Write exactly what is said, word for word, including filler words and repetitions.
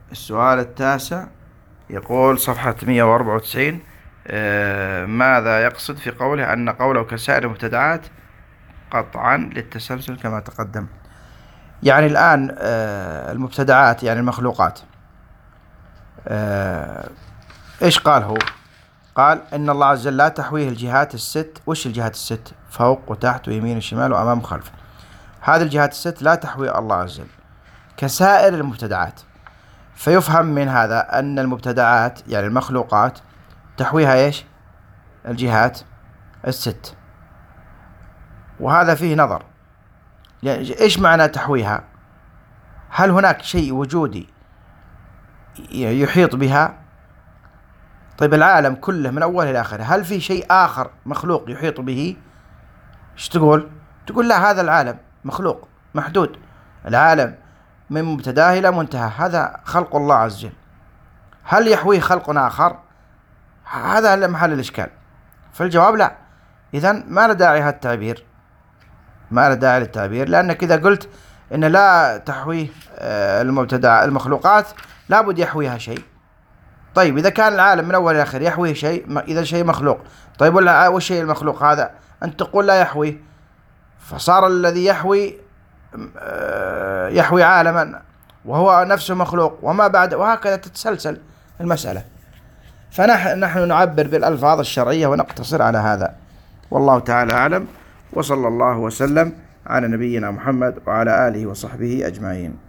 السؤال التاسع يقول صفحة مئة وأربعة وتسعين. آه ماذا يقصد في قوله أن قوله كسائر المبتدعات قطعا للتسلسل كما تقدم؟ يعني الآن آه المبتدعات يعني المخلوقات، آه إيش قال هو؟ قال إن الله عز وجل لا تحويه الجهات الست. وش الجهات الست؟ فوق وتحت ويمين وشمال وأمام وخلف. هذه الجهات الست لا تحوي الله عز وجل كسائر المبتدعات. فيفهم من هذا أن المبتدعات يعني المخلوقات تحويها إيش؟ الجهات الست. وهذا فيه نظر، يعني إيش معنى تحويها؟ هل هناك شيء وجودي يحيط بها؟ طيب العالم كله من أوله إلى آخره، هل في شيء آخر مخلوق يحيط به؟ إيش تقول؟ تقول لا، هذا العالم مخلوق محدود، العالم من مبتداه إلى منتهى، هذا خلق الله عز وجل. هل يحويه خلق آخر؟ هذا محل الإشكال. فالجواب لا. إذن ما له داعي هذا التعبير، ما له داعي للتعبير، لأنك إذا قلت إن لا تحويه المبتدع المخلوقات لابد يحويها شيء. طيب إذا كان العالم من أول إلى آخر يحويه شيء، إذا شيء مخلوق، طيب ولا والشيء المخلوق هذا أنت تقول لا يحويه، فصار الذي يحوي يحوي عالما وهو نفسه مخلوق وما بعد، وهكذا تتسلسل المسألة. فنحن نحن نعبر بالألفاظ الشرعية ونقتصر على هذا، والله تعالى أعلم، وصلى الله وسلم على نبينا محمد وعلى آله وصحبه أجمعين.